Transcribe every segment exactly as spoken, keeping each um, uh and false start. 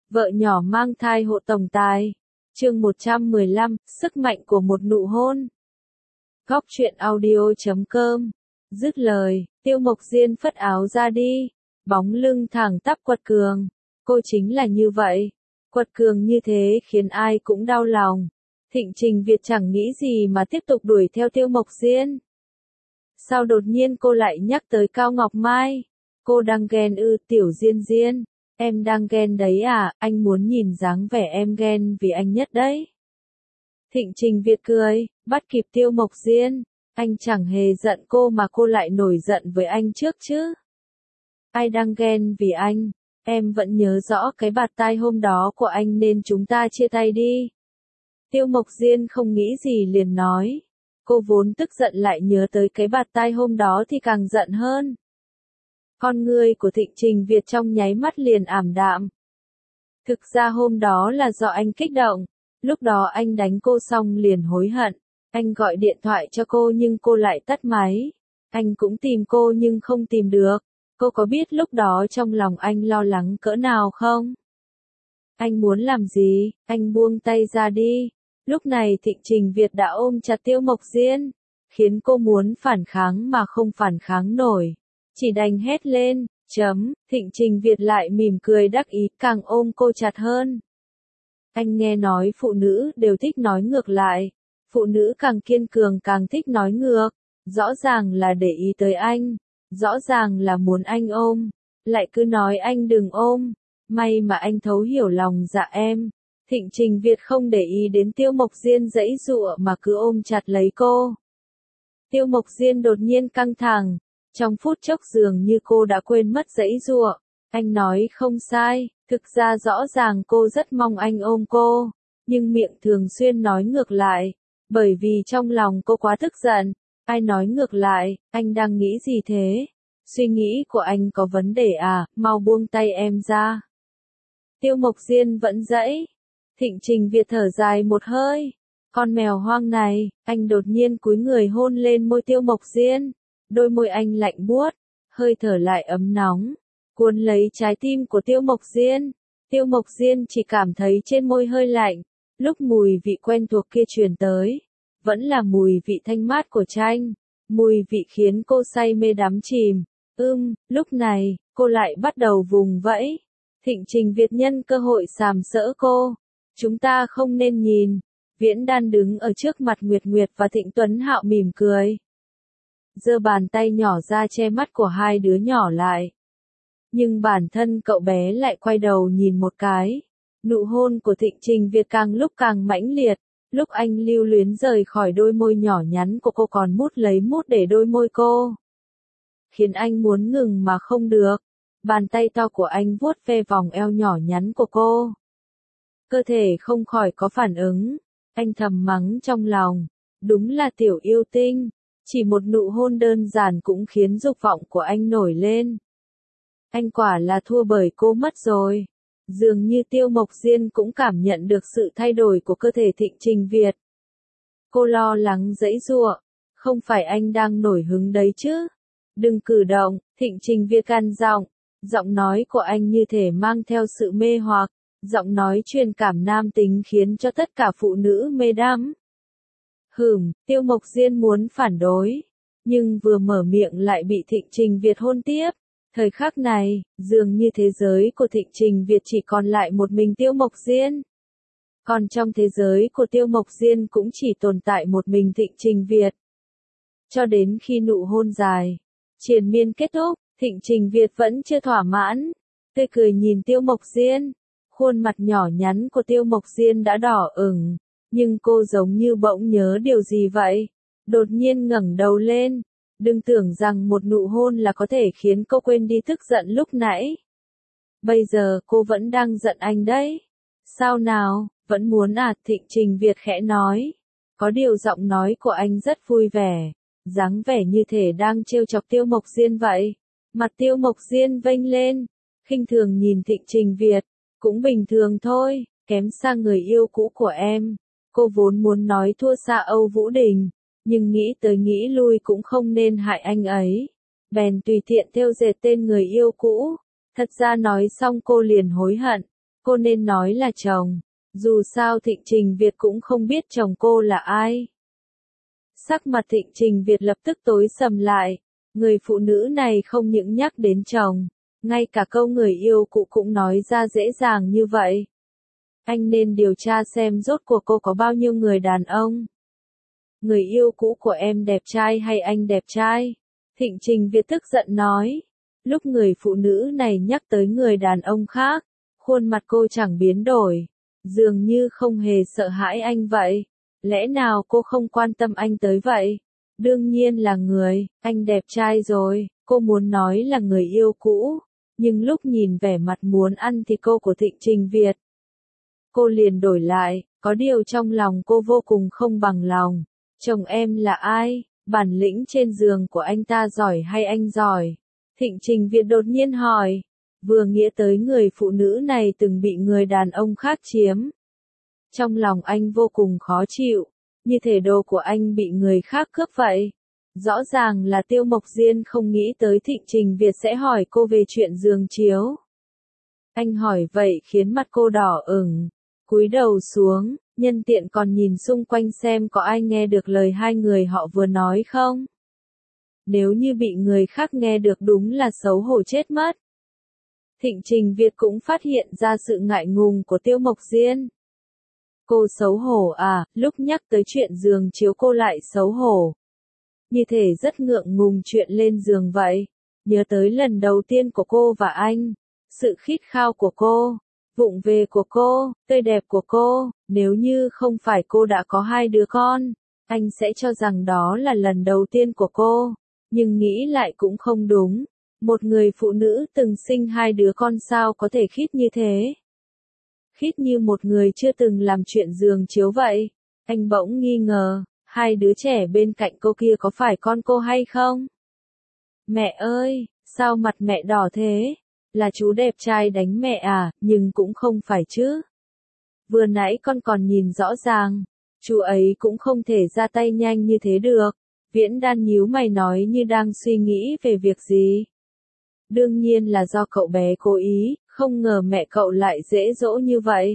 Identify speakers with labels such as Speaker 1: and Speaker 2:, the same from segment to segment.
Speaker 1: Vợ nhỏ mang thai hộ tổng tài. Chương một trăm mười lăm, sức mạnh của một nụ hôn. Góc truyện audio chấm com. Dứt lời, Tiêu Mộc Diên phất áo ra đi, bóng lưng thẳng tắp quật cường. Cô chính là như vậy. Quật cường như thế khiến ai cũng đau lòng. Thịnh Trình Việt chẳng nghĩ gì mà tiếp tục đuổi theo Tiêu Mộc Diên. Sao đột nhiên cô lại nhắc tới Cao Ngọc Mai? Cô đang ghen ư? Tiểu Diên Diên, em đang ghen đấy à? Anh muốn nhìn dáng vẻ em ghen vì anh nhất đấy. Thịnh Trình Việt cười, bắt kịp Tiêu Mộc Diên. Anh chẳng hề giận cô mà cô lại nổi giận với anh trước chứ. Ai đang ghen vì anh? Em vẫn nhớ rõ cái bạt tai hôm đó của anh nên chúng ta chia tay đi. Tiêu Mộc Diên không nghĩ gì liền nói. Cô vốn tức giận lại nhớ tới cái bạt tai hôm đó thì càng giận hơn. Con người của Thịnh Trình Việt trong nháy mắt liền ảm đạm. Thực ra hôm đó là do anh kích động. Lúc đó anh đánh cô xong liền hối hận. Anh gọi điện thoại cho cô nhưng cô lại tắt máy. Anh cũng tìm cô nhưng không tìm được. Cô có biết lúc đó trong lòng anh lo lắng cỡ nào không? Anh muốn làm gì? Anh buông tay ra đi. Lúc này Thịnh Trình Việt đã ôm chặt Tiêu Mộc Diên, khiến cô muốn phản kháng mà không phản kháng nổi. Chỉ đành hét lên, chấm, Thịnh Trình Việt lại mỉm cười đắc ý, càng ôm cô chặt hơn. Anh nghe nói phụ nữ đều thích nói ngược lại. Phụ nữ càng kiên cường càng thích nói ngược. Rõ ràng là để ý tới anh. Rõ ràng là muốn anh ôm. Lại cứ nói anh đừng ôm. May mà anh thấu hiểu lòng dạ em. Thịnh Trình Việt không để ý đến Tiêu Mộc Diên giãy giụa mà cứ ôm chặt lấy cô. Tiêu Mộc Diên đột nhiên căng thẳng. Trong phút chốc dường như cô đã quên mất giãy giụa. Anh nói không sai, thực ra rõ ràng cô rất mong anh ôm cô. Nhưng miệng thường xuyên nói ngược lại. Bởi vì trong lòng cô quá tức giận. Ai nói ngược lại, anh đang nghĩ gì thế? Suy nghĩ của anh có vấn đề à, mau buông tay em ra. Tiêu Mộc Diên vẫn giãy. Thịnh Trình Việt thở dài một hơi. Con mèo hoang này, anh đột nhiên cúi người hôn lên môi Tiêu Mộc Diên. Đôi môi anh lạnh buốt, hơi thở lại ấm nóng, cuốn lấy trái tim của Tiêu Mộc Diên. Tiêu Mộc Diên chỉ cảm thấy trên môi hơi lạnh, lúc mùi vị quen thuộc kia truyền tới, vẫn là mùi vị thanh mát của chanh, mùi vị khiến cô say mê đắm chìm. Ưm, lúc này, cô lại bắt đầu vùng vẫy. Thịnh Trình Việt nhân cơ hội sàm sỡ cô. Chúng ta không nên nhìn. Viễn Đan đứng ở trước mặt Nguyệt Nguyệt và Thịnh Tuấn Hạo mỉm cười. Giơ bàn tay nhỏ ra che mắt của hai đứa nhỏ lại. Nhưng bản thân cậu bé lại quay đầu nhìn một cái. Nụ hôn của Thịnh Trình Việt càng lúc càng mãnh liệt. Lúc anh lưu luyến rời khỏi đôi môi nhỏ nhắn của cô còn mút lấy mút để đôi môi cô. Khiến anh muốn ngừng mà không được. Bàn tay to của anh vuốt ve vòng eo nhỏ nhắn của cô. Cơ thể không khỏi có phản ứng. Anh thầm mắng trong lòng. Đúng là tiểu yêu tinh. Chỉ một nụ hôn đơn giản cũng khiến dục vọng của anh nổi lên. Anh quả là thua bởi cô mất rồi. Dường như Tiêu Mộc Diên cũng cảm nhận được sự thay đổi của cơ thể Thịnh Trình Việt. Cô lo lắng giãy giụa. Không phải anh đang nổi hứng đấy chứ? Đừng cử động, Thịnh Trình Việt gằn giọng. Giọng nói của anh như thể mang theo sự mê hoặc. Giọng nói truyền cảm nam tính khiến cho tất cả phụ nữ mê đắm. Hửm, Tiêu Mộc Diên muốn phản đối. Nhưng vừa mở miệng lại bị Thịnh Trình Việt hôn tiếp. Thời khắc này, dường như thế giới của Thịnh Trình Việt chỉ còn lại một mình Tiêu Mộc Diên. Còn trong thế giới của Tiêu Mộc Diên cũng chỉ tồn tại một mình Thịnh Trình Việt. Cho đến khi nụ hôn dài, triền miên kết thúc, Thịnh Trình Việt vẫn chưa thỏa mãn. Tươi cười nhìn Tiêu Mộc Diên. Khuôn mặt nhỏ nhắn của Tiêu Mộc Diên đã đỏ ửng. Nhưng cô giống như bỗng nhớ điều gì vậy. Đột nhiên ngẩng đầu lên. Đừng tưởng rằng một nụ hôn là có thể khiến cô quên đi tức giận lúc nãy. Bây giờ cô vẫn đang giận anh đấy. Sao nào, vẫn muốn à? Thịnh Trình Việt khẽ nói. Có điều giọng nói của anh rất vui vẻ. Dáng vẻ như thể đang trêu chọc Tiêu Mộc Diên vậy. Mặt Tiêu Mộc Diên vênh lên. Khinh thường nhìn Thịnh Trình Việt. Cũng bình thường thôi, kém xa người yêu cũ của em. Cô vốn muốn nói thua xa Âu Vũ Đình. Nhưng nghĩ tới nghĩ lui cũng không nên hại anh ấy. Bèn tùy tiện thêu dệt tên người yêu cũ. Thật ra nói xong cô liền hối hận. cô nên nói là chồng. Dù sao Thịnh Trình Việt cũng không biết chồng cô là ai. Sắc mặt Thịnh Trình Việt lập tức tối sầm lại. Người phụ nữ này không những nhắc đến chồng, ngay cả câu người yêu cũ cũng nói ra dễ dàng như vậy. Anh nên điều tra xem rốt cuộc cô có bao nhiêu người đàn ông. Người yêu cũ của em đẹp trai hay anh đẹp trai? Thịnh Trình Việt tức giận nói. Lúc người phụ nữ này nhắc tới người đàn ông khác, khuôn mặt cô chẳng biến đổi, dường như không hề sợ hãi anh vậy. Lẽ nào cô không quan tâm anh tới vậy? Đương nhiên là người, anh đẹp trai rồi, cô muốn nói là người yêu cũ, nhưng lúc nhìn vẻ mặt muốn ăn thì cô của Thịnh Trình Việt, cô liền đổi lại, có điều trong lòng cô vô cùng không bằng lòng. Chồng em là ai? Bản lĩnh trên giường của anh ta giỏi hay anh giỏi? Thịnh Trình Việt đột nhiên hỏi, vừa nghĩa tới người phụ nữ này từng bị người đàn ông khác chiếm. Trong lòng anh vô cùng khó chịu, như thể đồ của anh bị người khác cướp vậy. Rõ ràng là Tiêu Mộc Diên không nghĩ tới Thịnh Trình Việt sẽ hỏi cô về chuyện giường chiếu. Anh hỏi vậy khiến mặt cô đỏ ửng, cúi đầu xuống, nhân tiện còn nhìn xung quanh xem có ai nghe được lời hai người họ vừa nói không. Nếu như bị người khác nghe được đúng là xấu hổ chết mất. Thịnh Trình Việt cũng phát hiện ra sự ngại ngùng của Tiêu Mộc Diên. Cô xấu hổ à, lúc nhắc tới chuyện giường chiếu cô lại xấu hổ. Như thể rất ngượng ngùng chuyện lên giường vậy. Nhớ tới lần đầu tiên của cô và anh, sự khít khao của cô, vụng về của cô, tươi đẹp của cô, nếu như không phải cô đã có hai đứa con, anh sẽ cho rằng đó là lần đầu tiên của cô. Nhưng nghĩ lại cũng không đúng. Một người phụ nữ từng sinh hai đứa con sao có thể khít như thế? Khít như một người chưa từng làm chuyện giường chiếu vậy. Anh bỗng nghi ngờ, hai đứa trẻ bên cạnh cô kia có phải con cô hay không? Mẹ ơi, sao mặt mẹ đỏ thế? Là chú đẹp trai đánh mẹ à, nhưng cũng không phải chứ. Vừa nãy con còn nhìn rõ ràng, chú ấy cũng không thể ra tay nhanh như thế được. Viễn Đan nhíu mày nói như đang suy nghĩ về việc gì. Đương nhiên là do cậu bé cố ý, không ngờ mẹ cậu lại dễ dỗ như vậy.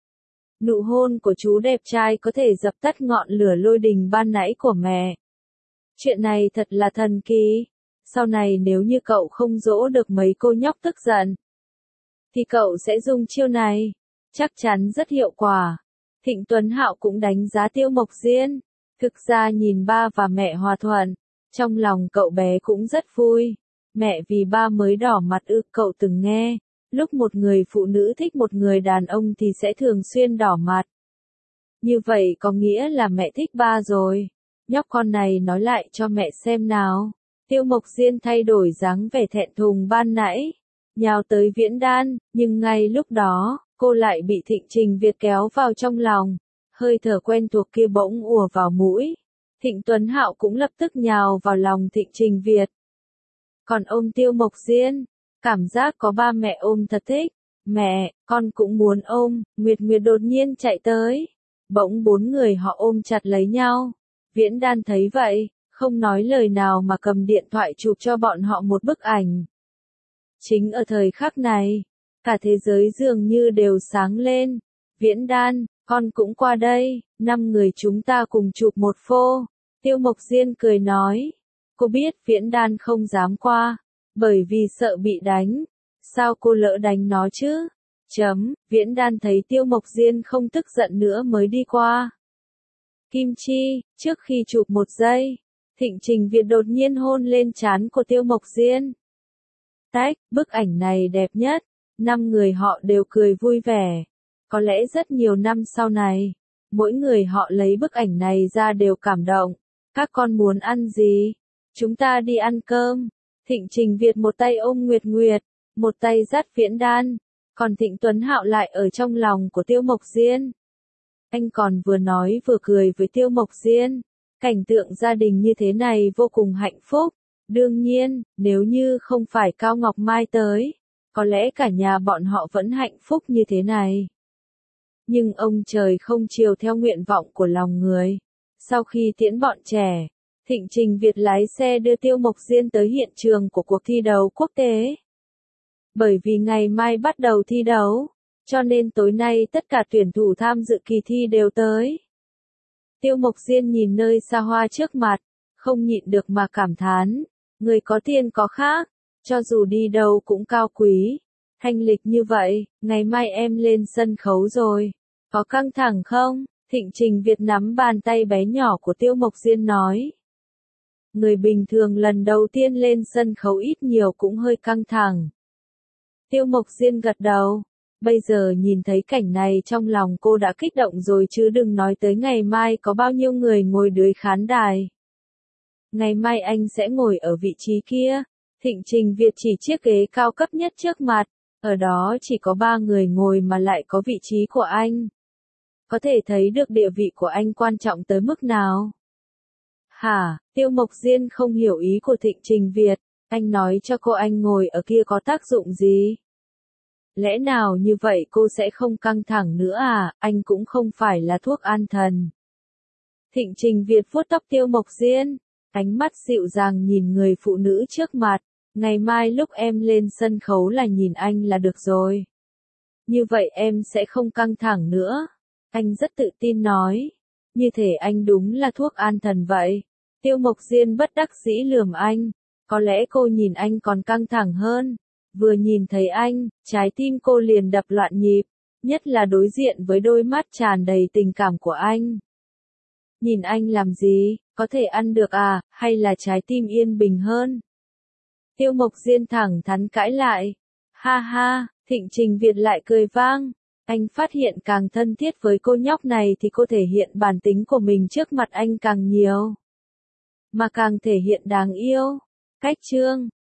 Speaker 1: Nụ hôn của chú đẹp trai có thể dập tắt ngọn lửa lôi đình ban nãy của mẹ. Chuyện này thật là thần kỳ. Sau này nếu như cậu không dỗ được mấy cô nhóc tức giận, thì cậu sẽ dùng chiêu này. Chắc chắn rất hiệu quả. Thịnh Tuấn Hạo cũng đánh giá Tiêu Mộc Diên. Thực ra nhìn ba và mẹ hòa thuận, trong lòng cậu bé cũng rất vui. Mẹ vì ba mới đỏ mặt ư? Cậu từng nghe, lúc một người phụ nữ thích một người đàn ông thì sẽ thường xuyên đỏ mặt. Như vậy có nghĩa là mẹ thích ba rồi. Nhóc con này nói lại cho mẹ xem nào. Tiêu Mộc Diên thay đổi dáng vẻ thẹn thùng ban nãy, nhào tới Viễn Đan, nhưng ngay lúc đó, cô lại bị Thịnh Trình Việt kéo vào trong lòng. Hơi thở quen thuộc kia bỗng ùa vào mũi. Thịnh Tuấn Hạo cũng lập tức nhào vào lòng Thịnh Trình Việt. Còn ôm Tiêu Mộc Diên, cảm giác có ba mẹ ôm thật thích. Mẹ, con cũng muốn ôm. Nguyệt Nguyệt đột nhiên chạy tới. Bỗng bốn người họ ôm chặt lấy nhau. Viễn Đan thấy vậy, không nói lời nào mà cầm điện thoại chụp cho bọn họ một bức ảnh. Chính ở thời khắc này, cả thế giới dường như đều sáng lên. Viễn Đan, con cũng qua đây, năm người chúng ta cùng chụp một phô. Tiêu Mộc Diên cười nói. Cô biết Viễn Đan không dám qua, bởi vì sợ bị đánh. Sao cô lỡ đánh nó chứ? Chấm, Viễn Đan thấy Tiêu Mộc Diên không tức giận nữa mới đi qua. Kim Chi, trước khi chụp một giây, Thịnh Trình Việt đột nhiên hôn lên trán của Tiêu Mộc Diên. Tách, bức ảnh này đẹp nhất. Năm người họ đều cười vui vẻ. Có lẽ rất nhiều năm sau này, mỗi người họ lấy bức ảnh này ra đều cảm động. Các con muốn ăn gì? Chúng ta đi ăn cơm. Thịnh Trình Việt một tay ôm Nguyệt Nguyệt, một tay dắt Viễn Đan, còn Thịnh Tuấn Hạo lại ở trong lòng của Tiêu Mộc Diên. Anh còn vừa nói vừa cười với Tiêu Mộc Diên. Cảnh tượng gia đình như thế này vô cùng hạnh phúc. Đương nhiên, nếu như không phải Cao Ngọc Mai tới, có lẽ cả nhà bọn họ vẫn hạnh phúc như thế này. Nhưng ông trời không chiều theo nguyện vọng của lòng người. Sau khi tiễn bọn trẻ, Thịnh Trình Việt lái xe đưa Tiêu Mộc Diên tới hiện trường của cuộc thi đấu quốc tế. Bởi vì ngày mai bắt đầu thi đấu, Cho nên tối nay tất cả tuyển thủ tham dự kỳ thi đều tới. Tiêu Mộc Diên nhìn nơi xa hoa trước mặt, không nhịn được mà cảm thán, người có tiền có khác, cho dù đi đâu cũng cao quý. Thanh lịch như vậy, ngày mai em lên sân khấu rồi, có căng thẳng không? Thịnh Trình Việt nắm bàn tay bé nhỏ của Tiêu Mộc Diên nói. Người bình thường lần đầu tiên lên sân khấu ít nhiều cũng hơi căng thẳng. Tiêu Mộc Diên gật đầu. Bây giờ nhìn thấy cảnh này trong lòng cô đã kích động rồi chứ đừng nói tới ngày mai có bao nhiêu người ngồi dưới khán đài. Ngày mai anh sẽ ngồi ở vị trí kia. Thịnh Trình Việt chỉ chiếc ghế cao cấp nhất trước mặt, ở đó chỉ có ba người ngồi mà lại có vị trí của anh. Có thể thấy được địa vị của anh quan trọng tới mức nào. Hả, Tiêu Mộc Diên không hiểu ý của Thịnh Trình Việt, anh nói cho cô anh ngồi ở kia có tác dụng gì? Lẽ nào như vậy cô sẽ không căng thẳng nữa à, anh cũng không phải là thuốc an thần. Thịnh Trình Việt vuốt tóc Tiêu Mộc Diên, ánh mắt dịu dàng nhìn người phụ nữ trước mặt, ngày mai lúc em lên sân khấu là nhìn anh là được rồi. Như vậy em sẽ không căng thẳng nữa. Anh rất tự tin nói, như thể anh đúng là thuốc an thần vậy. Tiêu Mộc Diên bất đắc dĩ lườm anh, có lẽ cô nhìn anh còn căng thẳng hơn. Vừa nhìn thấy anh, trái tim cô liền đập loạn nhịp, nhất là đối diện với đôi mắt tràn đầy tình cảm của anh. Nhìn anh làm gì, có thể ăn được à, hay là trái tim yên bình hơn? Tiêu Mộc Diên thẳng thắn cãi lại. Ha ha, Thịnh Trình Việt lại cười vang. Anh phát hiện càng thân thiết với cô nhóc này thì cô thể hiện bản tính của mình trước mặt anh càng nhiều. Mà càng thể hiện đáng yêu. Cách chương